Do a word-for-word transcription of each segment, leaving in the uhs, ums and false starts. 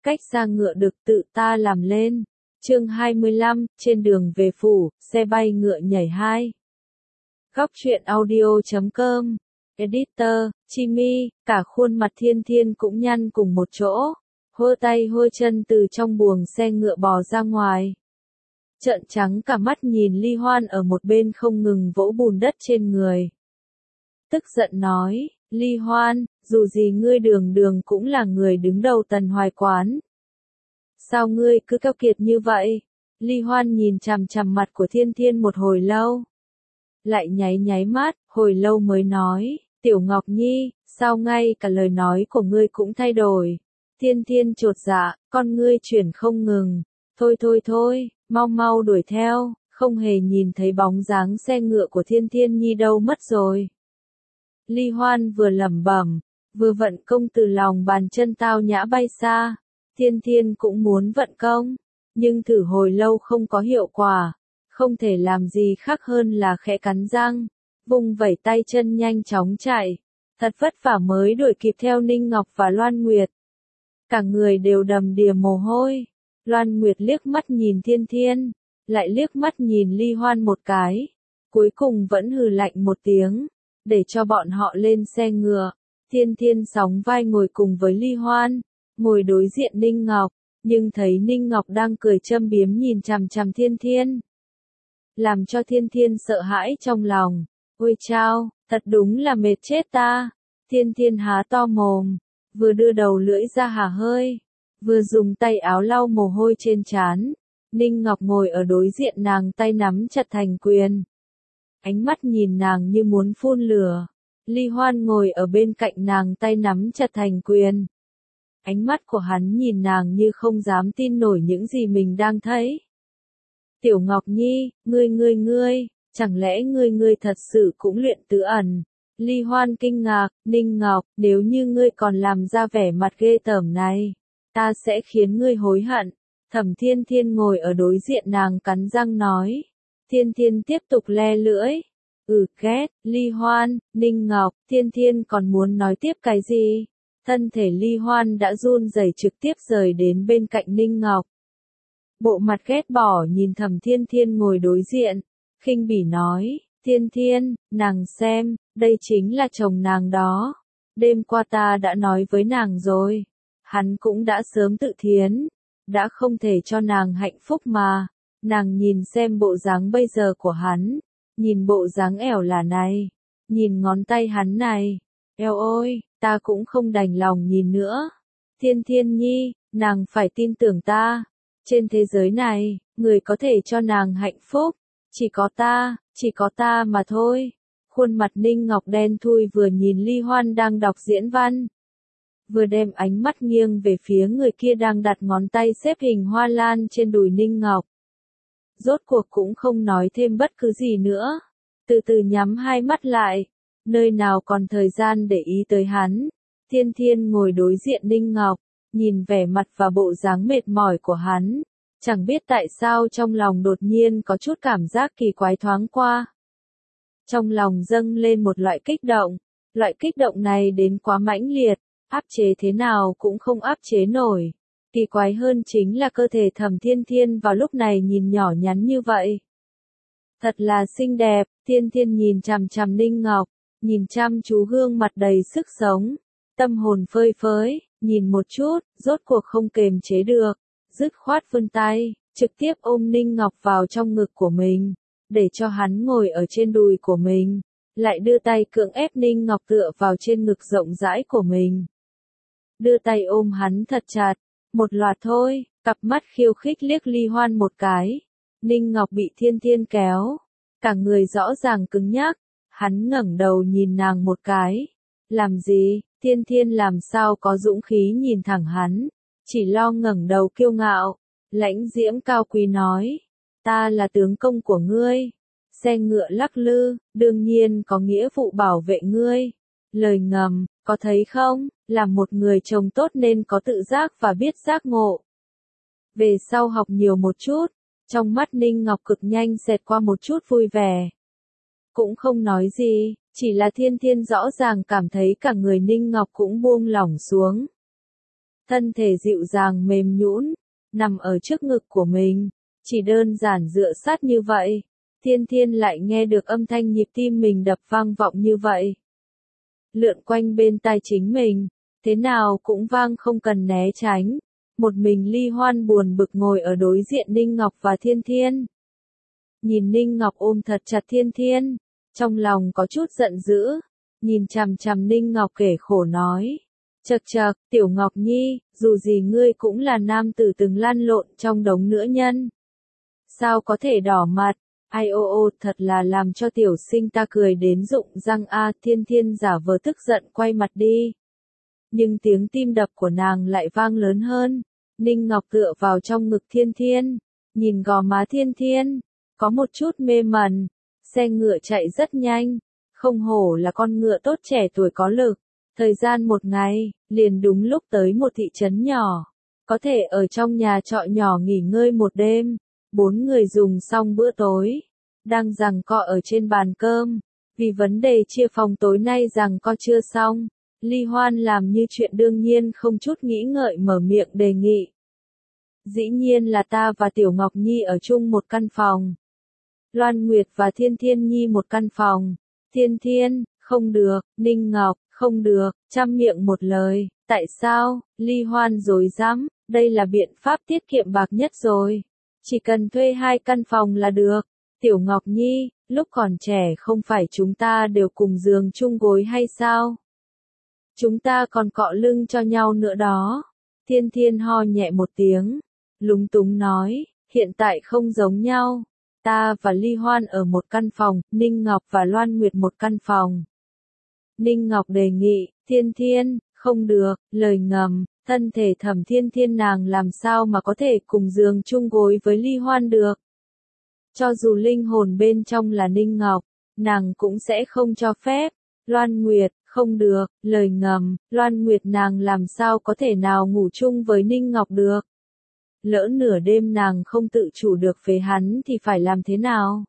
cách xa ngựa được tự ta làm lên. Chương hai mươi lăm, trên đường về phủ, xe bay ngựa nhảy hai. Góc truyện audio chấm com. Editor, Chimi, cả khuôn mặt Thiên Thiên cũng nhăn cùng một chỗ, hơ tay hơ chân từ trong buồng xe ngựa bò ra ngoài. Trợn trắng cả mắt nhìn Ly Hoan ở một bên không ngừng vỗ bùn đất trên người. Tức giận nói, Ly Hoan, dù gì ngươi đường đường cũng là người đứng đầu Tần Hoài Quán. Sao ngươi cứ keo kiệt như vậy? Ly Hoan nhìn chằm chằm mặt của Thiên Thiên một hồi lâu. Lại nháy nháy mắt, hồi lâu mới nói, Tiểu Ngọc Nhi, sao ngay cả lời nói của ngươi cũng thay đổi? Thiên Thiên chột dạ, con ngươi chuyển không ngừng. Thôi thôi thôi, mau mau đuổi theo, không hề nhìn thấy bóng dáng xe ngựa của Thiên Thiên Nhi đâu mất rồi. Ly Hoan vừa lẩm bẩm, vừa vận công từ lòng bàn chân tao nhã bay xa. Thiên Thiên cũng muốn vận công, nhưng thử hồi lâu không có hiệu quả, không thể làm gì khác hơn là khẽ cắn răng, vung vẩy tay chân nhanh chóng chạy, thật vất vả mới đuổi kịp theo Ninh Ngọc và Loan Nguyệt. Cả người đều đầm đìa mồ hôi, Loan Nguyệt liếc mắt nhìn Thiên Thiên, lại liếc mắt nhìn Ly Hoan một cái, cuối cùng vẫn hừ lạnh một tiếng, để cho bọn họ lên xe ngựa. Thiên Thiên sóng vai ngồi cùng với Ly Hoan, ngồi đối diện Ninh Ngọc, nhưng thấy Ninh Ngọc đang cười châm biếm nhìn chằm chằm Thiên Thiên. Làm cho Thiên Thiên sợ hãi trong lòng, ôi chao, thật đúng là mệt chết ta. Thiên Thiên há to mồm, vừa đưa đầu lưỡi ra hả hơi, vừa dùng tay áo lau mồ hôi trên trán. Ninh Ngọc ngồi ở đối diện nàng tay nắm chặt thành quyền. Ánh mắt nhìn nàng như muốn phun lửa. Ly Hoan ngồi ở bên cạnh nàng tay nắm chặt thành quyền. Ánh mắt của hắn nhìn nàng như không dám tin nổi những gì mình đang thấy. Tiểu Ngọc Nhi, ngươi ngươi ngươi, chẳng lẽ ngươi ngươi thật sự cũng luyện tứ ẩn? Ly Hoan kinh ngạc, Ninh Ngọc, nếu như ngươi còn làm ra vẻ mặt ghê tởm này, ta sẽ khiến ngươi hối hận. Thẩm Thiên Thiên ngồi ở đối diện nàng cắn răng nói. Thiên Thiên tiếp tục le lưỡi. Ừ ghét, Ly Hoan, Ninh Ngọc, Thiên Thiên còn muốn nói tiếp cái gì? Thân thể Ly Hoan đã run rẩy trực tiếp rời đến bên cạnh Ninh Ngọc. Bộ mặt ghét bỏ nhìn Thẩm Thiên Thiên ngồi đối diện, khinh bỉ nói, Thiên Thiên, nàng xem, đây chính là chồng nàng đó. Đêm qua ta đã nói với nàng rồi, hắn cũng đã sớm tự thiến, đã không thể cho nàng hạnh phúc mà. Nàng nhìn xem bộ dáng bây giờ của hắn, nhìn bộ dáng ẻo lả này, nhìn ngón tay hắn này, eo ôi, ta cũng không đành lòng nhìn nữa. Thiên Thiên Nhi, nàng phải tin tưởng ta. Trên thế giới này, người có thể cho nàng hạnh phúc, chỉ có ta, chỉ có ta mà thôi. Khuôn mặt Ninh Ngọc đen thui vừa nhìn Ly Hoan đang đọc diễn văn, vừa đem ánh mắt nghiêng về phía người kia đang đặt ngón tay xếp hình hoa lan trên đùi Ninh Ngọc. Rốt cuộc cũng không nói thêm bất cứ gì nữa, từ từ nhắm hai mắt lại, nơi nào còn thời gian để ý tới hắn. Thiên Thiên ngồi đối diện Ninh Ngọc, nhìn vẻ mặt và bộ dáng mệt mỏi của hắn, chẳng biết tại sao trong lòng đột nhiên có chút cảm giác kỳ quái thoáng qua. Trong lòng dâng lên một loại kích động, loại kích động này đến quá mãnh liệt, áp chế thế nào cũng không áp chế nổi. Kỳ quái hơn chính là cơ thể Thẩm Thiên Thiên vào lúc này nhìn nhỏ nhắn như vậy. Thật là xinh đẹp. Thiên Thiên nhìn chằm chằm Ninh Ngọc, nhìn chăm chú gương mặt đầy sức sống, tâm hồn phơi phới, nhìn một chút, rốt cuộc không kềm chế được, dứt khoát vươn tay, trực tiếp ôm Ninh Ngọc vào trong ngực của mình, để cho hắn ngồi ở trên đùi của mình, lại đưa tay cưỡng ép Ninh Ngọc tựa vào trên ngực rộng rãi của mình. Đưa tay ôm hắn thật chặt, một loạt thôi, cặp mắt khiêu khích liếc Ly Hoan một cái. Ninh Ngọc bị Thiên Thiên kéo, cả người rõ ràng cứng nhắc, hắn ngẩng đầu nhìn nàng một cái. Làm gì? Thiên Thiên làm sao có dũng khí nhìn thẳng hắn, chỉ lo ngẩng đầu kiêu ngạo, lãnh diễm cao quý nói, ta là tướng công của ngươi, xe ngựa lắc lư, đương nhiên có nghĩa vụ bảo vệ ngươi. Lời ngầm, có thấy không, làm một người chồng tốt nên có tự giác và biết giác ngộ. Về sau học nhiều một chút, trong mắt Ninh Ngọc cực nhanh xẹt qua một chút vui vẻ. Cũng không nói gì, chỉ là Thiên Thiên rõ ràng cảm thấy cả người Ninh Ngọc cũng buông lỏng xuống. thân thể dịu dàng mềm nhũn, nằm ở trước ngực của mình, chỉ đơn giản dựa sát như vậy, Thiên Thiên lại nghe được âm thanh nhịp tim mình đập vang vọng như vậy. Lượn quanh bên tai chính mình, thế nào cũng vang không cần né tránh. Một mình Ly Hoan buồn bực ngồi ở đối diện Ninh Ngọc và Thiên Thiên. Nhìn Ninh Ngọc ôm thật chặt Thiên Thiên, trong lòng có chút giận dữ, nhìn chằm chằm Ninh Ngọc kể khổ nói. Chậc chậc, Tiểu Ngọc Nhi, dù gì ngươi cũng là nam tử từng lăn lộn trong đống nữ nhân. Sao có thể đỏ mặt, ai ô ô thật là làm cho tiểu sinh ta cười đến rụng răng a. Thiên Thiên giả vờ tức giận quay mặt đi. Nhưng tiếng tim đập của nàng lại vang lớn hơn. Ninh Ngọc tựa vào trong ngực Thiên Thiên, nhìn gò má Thiên Thiên, có một chút mê mẩn. Xe ngựa chạy rất nhanh, không hổ là con ngựa tốt trẻ tuổi có lực. Thời gian một ngày, liền đúng lúc tới một thị trấn nhỏ. Có thể ở trong nhà trọ nhỏ nghỉ ngơi một đêm. Bốn người dùng xong bữa tối, đang giằng co ở trên bàn cơm. Vì vấn đề chia phòng tối nay giằng co chưa xong, Ly Hoan làm như chuyện đương nhiên không chút nghĩ ngợi mở miệng đề nghị. Dĩ nhiên là ta và Tiểu Ngọc Nhi ở chung một căn phòng. Loan Nguyệt và Thiên Thiên Nhi một căn phòng. Thiên Thiên, không được, Ninh Ngọc, không được, chăm miệng một lời, tại sao? Ly Hoan rối rắm, đây là biện pháp tiết kiệm bạc nhất rồi. Chỉ cần thuê hai căn phòng là được. Tiểu Ngọc Nhi, lúc còn trẻ không phải chúng ta đều cùng giường chung gối hay sao? Chúng ta còn cọ lưng cho nhau nữa đó. Thiên Thiên ho nhẹ một tiếng, lúng túng nói, hiện tại không giống nhau. Ta và Ly Hoan ở một căn phòng, Ninh Ngọc và Loan Nguyệt một căn phòng. Ninh Ngọc đề nghị, Thiên Thiên, không được, lời ngầm, thân thể Thẩm Thiên Thiên nàng làm sao mà có thể cùng giường chung gối với Ly Hoan được. Cho dù linh hồn bên trong là Ninh Ngọc, nàng cũng sẽ không cho phép. Loan Nguyệt, không được, lời ngầm, Loan Nguyệt nàng làm sao có thể nào ngủ chung với Ninh Ngọc được. Lỡ nửa đêm nàng không tự chủ được về hắn thì phải làm thế nào?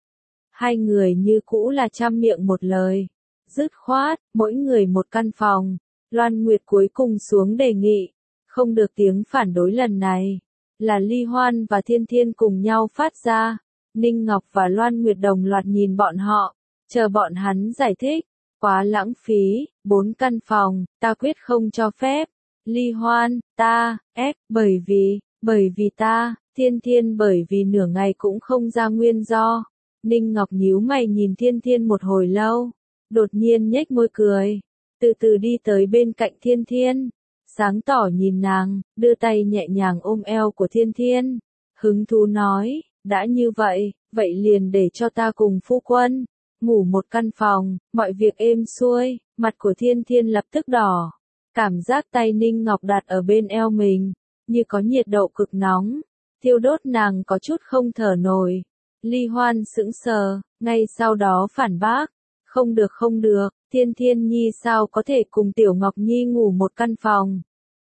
Hai người như cũ là trăm miệng một lời. Dứt khoát, mỗi người một căn phòng. Loan Nguyệt cuối cùng xuống đề nghị. Không được tiếng phản đối lần này. Là Ly Hoan và Thiên Thiên cùng nhau phát ra. Ninh Ngọc và Loan Nguyệt đồng loạt nhìn bọn họ. Chờ bọn hắn giải thích. Quá lãng phí, bốn căn phòng, ta quyết không cho phép. Ly Hoan, ta, ép, bởi vì, bởi vì ta, Thiên Thiên bởi vì nửa ngày cũng không ra nguyên do. Ninh Ngọc nhíu mày nhìn Thiên Thiên một hồi lâu, đột nhiên nhếch môi cười, từ từ đi tới bên cạnh Thiên Thiên, sáng tỏ nhìn nàng, đưa tay nhẹ nhàng ôm eo của Thiên Thiên, hứng thú nói, đã như vậy, vậy liền để cho ta cùng phu quân ngủ một căn phòng, mọi việc êm xuôi. Mặt của Thiên Thiên lập tức đỏ, cảm giác tay Ninh Ngọc đặt ở bên eo mình, như có nhiệt độ cực nóng, thiêu đốt nàng có chút không thở nổi. Ly Hoan sững sờ, ngay sau đó phản bác, không được không được, Thiên Thiên Nhi sao có thể cùng Tiểu Ngọc Nhi ngủ một căn phòng.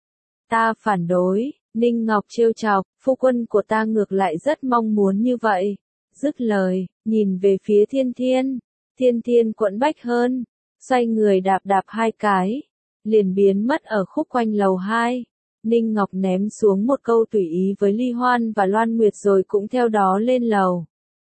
Ta phản đối, Ninh Ngọc trêu chọc, phu quân của ta ngược lại rất mong muốn như vậy. Dứt lời, nhìn về phía Thiên Thiên, Thiên Thiên quẫn bách hơn, xoay người đạp đạp hai cái, liền biến mất ở khúc quanh lầu hai. Ninh Ngọc ném xuống một câu tùy ý với Ly Hoan và Loan Nguyệt rồi cũng theo đó lên lầu.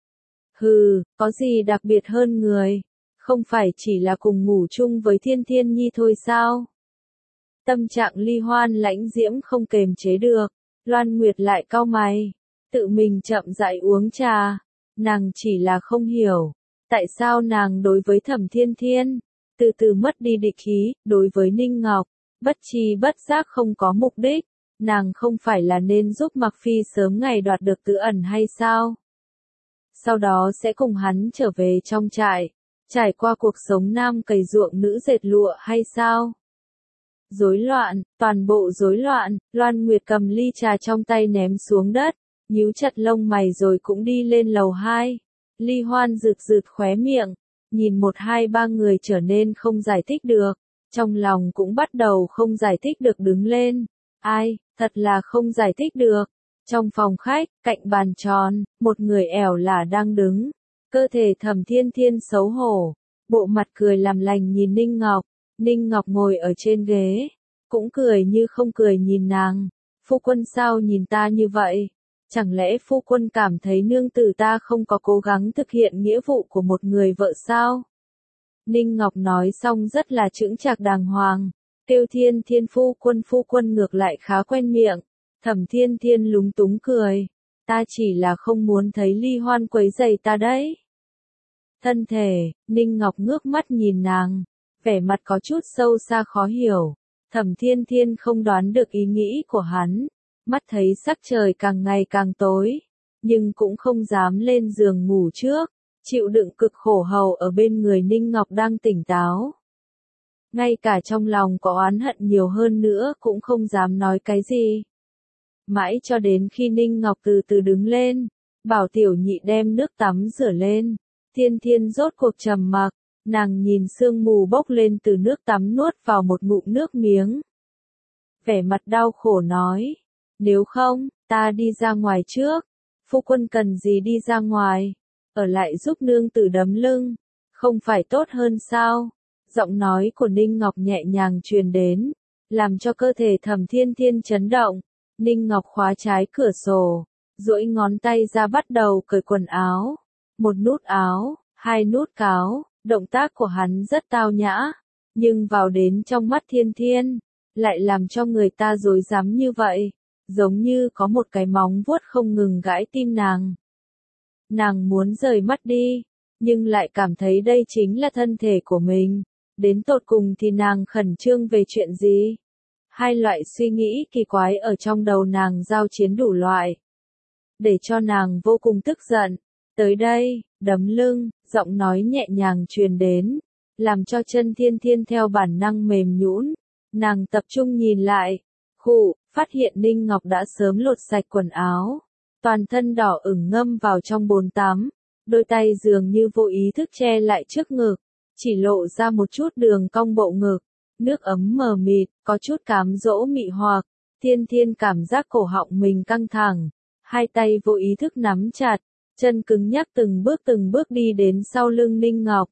Hừ, có gì đặc biệt hơn người, không phải chỉ là cùng ngủ chung với Thiên Thiên Nhi thôi sao? Tâm trạng Ly Hoan lãnh diễm không kềm chế được, Loan Nguyệt lại cau mày, tự mình chậm rãi uống trà, nàng chỉ là không hiểu, tại sao nàng đối với Thẩm Thiên Thiên, từ từ mất đi địch khí, đối với Ninh Ngọc, bất chi bất giác không có mục đích, nàng không phải là nên giúp Mặc Phi sớm ngày đoạt được tứ ẩn hay sao? Sau đó sẽ cùng hắn trở về trong trại, trải qua cuộc sống nam cày ruộng nữ dệt lụa hay sao? Rối loạn, toàn bộ rối loạn, Loan Nguyệt cầm ly trà trong tay ném xuống đất, nhíu chặt lông mày rồi cũng đi lên lầu hai. Ly Hoan rực rực khóe miệng, nhìn một hai ba người trở nên không giải thích được, trong lòng cũng bắt đầu không giải thích được đứng lên. Ai, thật là không giải thích được. Trong phòng khách, cạnh bàn tròn, một người ẻo lả đang đứng, cơ thể Thẩm Thiên Thiên xấu hổ, bộ mặt cười làm lành nhìn Ninh Ngọc. Ninh Ngọc ngồi ở trên ghế, cũng cười như không cười nhìn nàng. Phu quân sao nhìn ta như vậy? Chẳng lẽ phu quân cảm thấy nương tử ta không có cố gắng thực hiện nghĩa vụ của một người vợ sao? Ninh Ngọc nói xong rất là chững chạc đàng hoàng. Tiêu Thiên Thiên phu quân phu quân ngược lại khá quen miệng. Thẩm Thiên Thiên lúng túng cười. Ta chỉ là không muốn thấy Ly Hoan quấy rầy ta đấy. Thân thể, Ninh Ngọc ngước mắt nhìn nàng. Vẻ mặt có chút sâu xa khó hiểu. Thẩm Thiên Thiên không đoán được ý nghĩ của hắn. Mắt thấy sắc trời càng ngày càng tối. Nhưng cũng không dám lên giường ngủ trước. Chịu đựng cực khổ hầu ở bên người Ninh Ngọc đang tỉnh táo. Ngay cả trong lòng có oán hận nhiều hơn nữa cũng không dám nói cái gì. Mãi cho đến khi Ninh Ngọc từ từ đứng lên, bảo tiểu nhị đem nước tắm rửa lên. Thiên Thiên rốt cuộc trầm mặc, nàng nhìn sương mù bốc lên từ nước tắm nuốt vào một ngụm nước miếng. Vẻ mặt đau khổ nói, nếu không, ta đi ra ngoài trước. Phu quân cần gì đi ra ngoài? Ở lại giúp nương tử đấm lưng, không phải tốt hơn sao? Giọng nói của Ninh Ngọc nhẹ nhàng truyền đến, làm cho cơ thể Thẩm Thiên Thiên chấn động. Ninh Ngọc khóa trái cửa sổ, duỗi ngón tay ra bắt đầu cởi quần áo. Một nút áo, hai nút cáo, động tác của hắn rất tao nhã, nhưng vào đến trong mắt Thiên Thiên, lại làm cho người ta rối rắm như vậy, giống như có một cái móng vuốt không ngừng gãi tim nàng. Nàng muốn rời mắt đi, nhưng lại cảm thấy đây chính là thân thể của mình. Đến tột cùng thì nàng khẩn trương về chuyện gì? Hai loại suy nghĩ kỳ quái ở trong đầu nàng giao chiến đủ loại. Để cho nàng vô cùng tức giận. Tới đây, đấm lưng, giọng nói nhẹ nhàng truyền đến, làm cho chân Thiên Thiên theo bản năng mềm nhũn. Nàng tập trung nhìn lại, khụ, phát hiện Ninh Ngọc đã sớm lột sạch quần áo. Toàn thân đỏ ửng ngâm vào trong bồn tắm, đôi tay dường như vô ý thức che lại trước ngực, chỉ lộ ra một chút đường cong bộ ngực, nước ấm mờ mịt, có chút cám dỗ mị hoặc. Thiên Thiên cảm giác cổ họng mình căng thẳng, hai tay vô ý thức nắm chặt, chân cứng nhắc từng bước từng bước đi đến sau lưng Ninh Ngọc.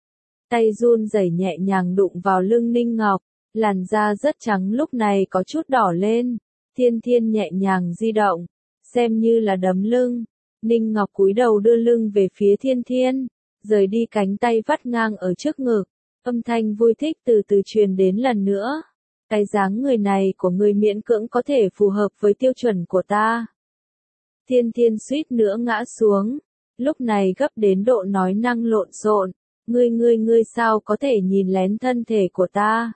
Tay run rẩy nhẹ nhàng đụng vào lưng Ninh Ngọc, làn da rất trắng lúc này có chút đỏ lên. Thiên Thiên nhẹ nhàng di động, xem như là đấm lưng. Ninh Ngọc cúi đầu đưa lưng về phía Thiên Thiên, rời đi cánh tay vắt ngang ở trước ngực. Âm thanh vui thích từ từ truyền đến lần nữa. Cái dáng người này của người miễn cưỡng có thể phù hợp với tiêu chuẩn của ta. Thiên Thiên suýt nữa ngã xuống, lúc này gấp đến độ nói năng lộn xộn. Ngươi ngươi ngươi sao có thể nhìn lén thân thể của ta?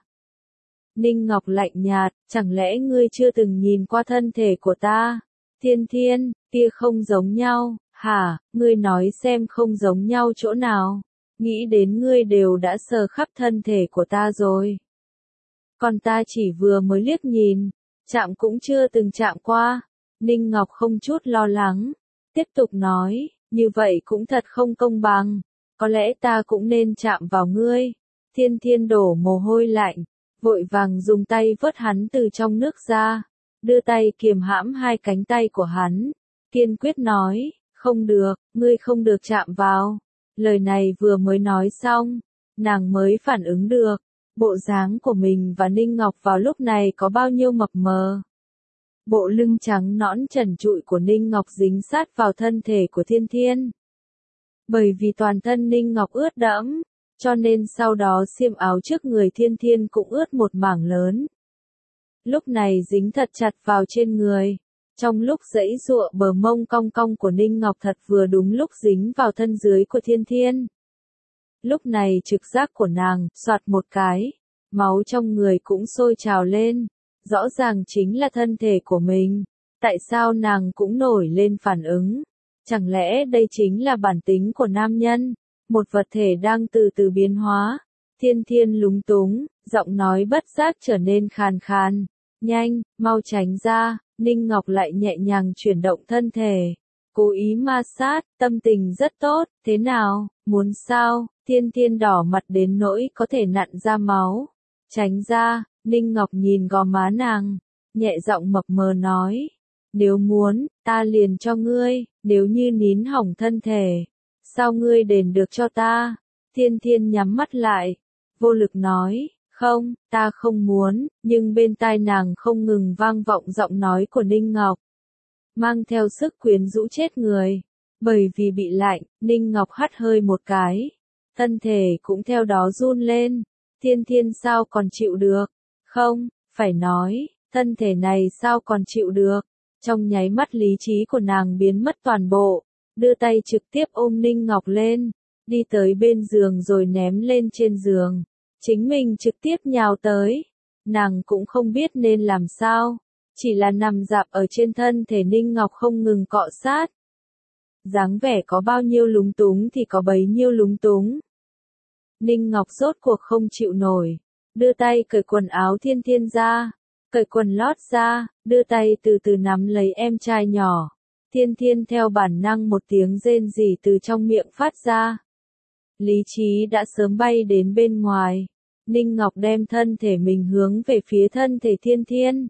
Ninh Ngọc lạnh nhạt, chẳng lẽ ngươi chưa từng nhìn qua thân thể của ta? Thiên Thiên, tia không giống nhau, hả, ngươi nói xem không giống nhau chỗ nào? Nghĩ đến ngươi đều đã sờ khắp thân thể của ta rồi. Còn ta chỉ vừa mới liếc nhìn, chạm cũng chưa từng chạm qua. Ninh Ngọc không chút lo lắng, tiếp tục nói, như vậy cũng thật không công bằng. Có lẽ ta cũng nên chạm vào ngươi. Thiên Thiên đổ mồ hôi lạnh, vội vàng dùng tay vớt hắn từ trong nước ra, đưa tay kiềm hãm hai cánh tay của hắn, kiên quyết nói, không được, ngươi không được chạm vào. Lời này vừa mới nói xong, nàng mới phản ứng được, bộ dáng của mình và Ninh Ngọc vào lúc này có bao nhiêu mập mờ. Bộ lưng trắng nõn trần trụi của Ninh Ngọc dính sát vào thân thể của Thiên Thiên. Bởi vì toàn thân Ninh Ngọc ướt đẫm, cho nên sau đó xiêm áo trước người Thiên Thiên cũng ướt một mảng lớn. Lúc này dính thật chặt vào trên người. Trong lúc giãy giụa bờ mông cong cong của Ninh Ngọc thật vừa đúng lúc dính vào thân dưới của Thiên Thiên. Lúc này trực giác của nàng, soạt một cái, máu trong người cũng sôi trào lên. Rõ ràng chính là thân thể của mình. Tại sao nàng cũng nổi lên phản ứng? Chẳng lẽ đây chính là bản tính của nam nhân? Một vật thể đang từ từ biến hóa. Thiên Thiên lúng túng, giọng nói bất giác trở nên khàn khàn. Nhanh, mau tránh ra. Ninh Ngọc lại nhẹ nhàng chuyển động thân thể, cố ý ma sát, tâm tình rất tốt. Thế nào, muốn sao? Thiên Thiên đỏ mặt đến nỗi có thể nặn ra máu. Tránh ra. Ninh Ngọc nhìn gò má nàng, nhẹ giọng mập mờ nói, nếu muốn, ta liền cho ngươi. Nếu như nín hỏng thân thể, sao ngươi đền được cho ta? Thiên Thiên nhắm mắt lại, vô lực nói, Không, ta không muốn, nhưng bên tai nàng không ngừng vang vọng giọng nói của Ninh Ngọc. Mang theo sức quyến rũ chết người. Bởi vì bị lạnh, Ninh Ngọc hắt hơi một cái. Thân thể cũng theo đó run lên. Thiên Thiên sao còn chịu được? Không, phải nói, thân thể này sao còn chịu được? Trong nháy mắt lý trí của nàng biến mất toàn bộ. Đưa tay trực tiếp ôm Ninh Ngọc lên. Đi tới bên giường rồi ném lên trên giường. Chính mình trực tiếp nhào tới. Nàng cũng không biết nên làm sao. Chỉ là nằm dạp ở trên thân thể Ninh Ngọc không ngừng cọ sát. Dáng vẻ có bao nhiêu lúng túng thì có bấy nhiêu lúng túng. Ninh Ngọc rốt cuộc không chịu nổi. Đưa tay cởi quần áo Thiên Thiên ra. Cởi quần lót ra. Đưa tay từ từ nắm lấy em trai nhỏ. Thiên Thiên theo bản năng một tiếng rên rỉ từ trong miệng phát ra. Lý trí đã sớm bay đến bên ngoài. Ninh Ngọc đem thân thể mình hướng về phía thân thể Thiên Thiên.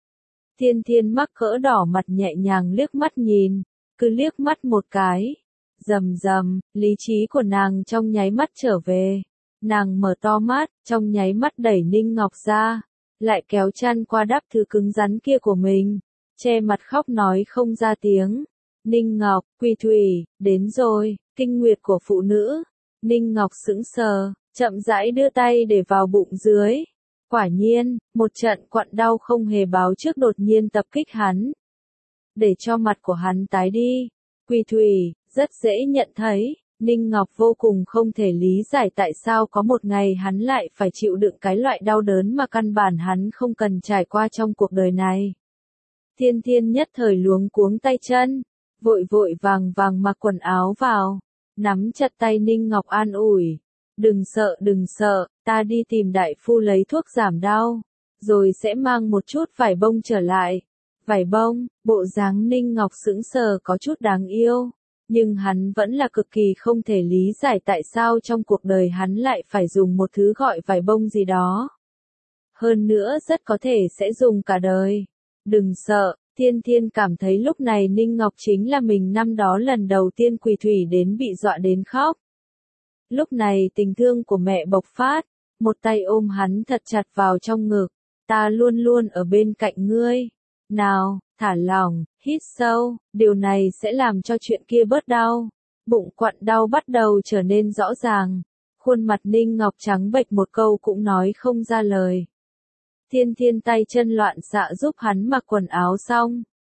Thiên Thiên mắc cỡ đỏ mặt nhẹ nhàng liếc mắt nhìn. Cứ liếc mắt một cái. Rầm rầm, lý trí của nàng trong nháy mắt trở về. Nàng mở to mắt, trong nháy mắt đẩy Ninh Ngọc ra. Lại kéo chăn qua đắp thứ cứng rắn kia của mình. Che mặt khóc nói không ra tiếng. Ninh Ngọc, Quỳ Thủy, đến rồi, kinh nguyệt của phụ nữ. Ninh Ngọc sững sờ, chậm rãi đưa tay để vào bụng dưới. Quả nhiên, một trận quặn đau không hề báo trước đột nhiên tập kích hắn. Để cho mặt của hắn tái đi. Quỳ Thủy, rất dễ nhận thấy, Ninh Ngọc vô cùng không thể lý giải tại sao có một ngày hắn lại phải chịu đựng cái loại đau đớn mà căn bản hắn không cần trải qua trong cuộc đời này. Thiên Thiên nhất thời luống cuống tay chân, vội vội vàng vàng mặc quần áo vào, nắm chặt tay Ninh Ngọc an ủi. Đừng sợ đừng sợ, ta đi tìm đại phu lấy thuốc giảm đau, rồi sẽ mang một chút vải bông trở lại. Vải bông, bộ dáng Ninh Ngọc sững sờ có chút đáng yêu, nhưng hắn vẫn là cực kỳ không thể lý giải tại sao trong cuộc đời hắn lại phải dùng một thứ gọi vải bông gì đó. Hơn nữa rất có thể sẽ dùng cả đời. Đừng sợ, Thiên Thiên cảm thấy lúc này Ninh Ngọc chính là mình năm đó lần đầu tiên Quỳ Thủy đến bị dọa đến khóc. Lúc này tình thương của mẹ bộc phát, một tay ôm hắn thật chặt vào trong ngực. Ta luôn luôn ở bên cạnh ngươi. Nào, thả lỏng, hít sâu, điều này sẽ làm cho chuyện kia bớt đau. Bụng quặn đau bắt đầu trở nên rõ ràng. Khuôn mặt Ninh Ngọc trắng bệch một câu cũng nói không ra lời. Thiên Thiên tay chân loạn xạ giúp hắn mặc quần áo xong.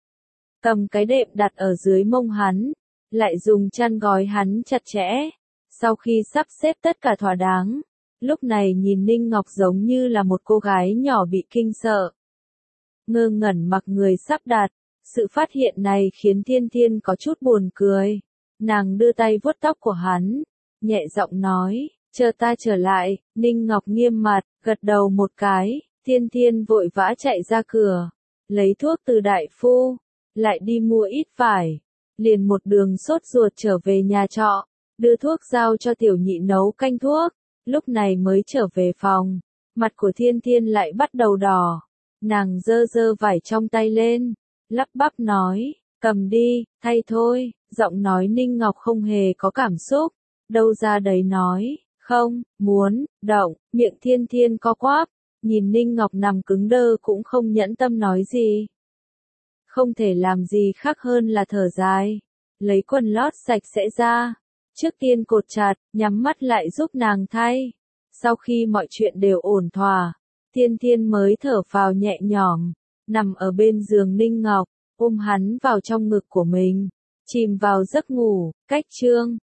Cầm cái đệm đặt ở dưới mông hắn, lại dùng chăn gói hắn chặt chẽ. Sau khi sắp xếp tất cả thỏa đáng, lúc này nhìn Ninh Ngọc giống như là một cô gái nhỏ bị kinh sợ. Ngơ ngẩn mặc người sắp đặt, sự phát hiện này khiến Thiên Thiên có chút buồn cười. Nàng đưa tay vuốt tóc của hắn, nhẹ giọng nói, chờ ta trở lại. Ninh Ngọc nghiêm mặt, gật đầu một cái. Thiên Thiên vội vã chạy ra cửa, lấy thuốc từ đại phu, lại đi mua ít vải, liền một đường sốt ruột trở về nhà trọ, đưa thuốc giao cho tiểu nhị nấu canh thuốc, lúc này mới trở về phòng, mặt của Thiên Thiên lại bắt đầu đỏ, nàng giơ giơ vải trong tay lên, lắp bắp nói, cầm đi, thay thôi, giọng nói Ninh Ngọc không hề có cảm xúc, đâu ra đấy nói, không, muốn, động, miệng Thiên Thiên co quắp. Nhìn Ninh Ngọc nằm cứng đơ cũng không nhẫn tâm nói gì. Không thể làm gì khác hơn là thở dài. Lấy quần lót sạch sẽ ra. Trước tiên cột chặt, nhắm mắt lại giúp nàng thay. Sau khi mọi chuyện đều ổn thỏa, Thiên Thiên mới thở phào nhẹ nhõm. Nằm ở bên giường Ninh Ngọc, ôm hắn vào trong ngực của mình. Chìm vào giấc ngủ, cách chương.